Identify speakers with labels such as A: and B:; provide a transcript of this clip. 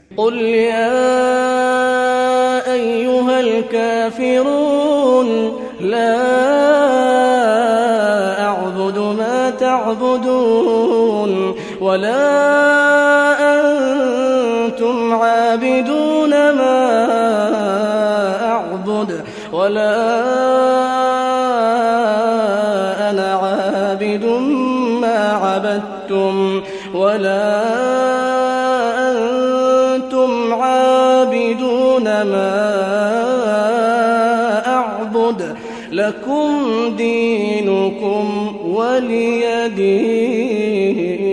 A: قل يا أيها الكافرون لا أعبد ما تعبدون ولا أنتم عابدون ما أعبد ولا أنا عابد ما عبدتم ولا أنتم عابدون ما أعبد لكم دينكم ولي دين.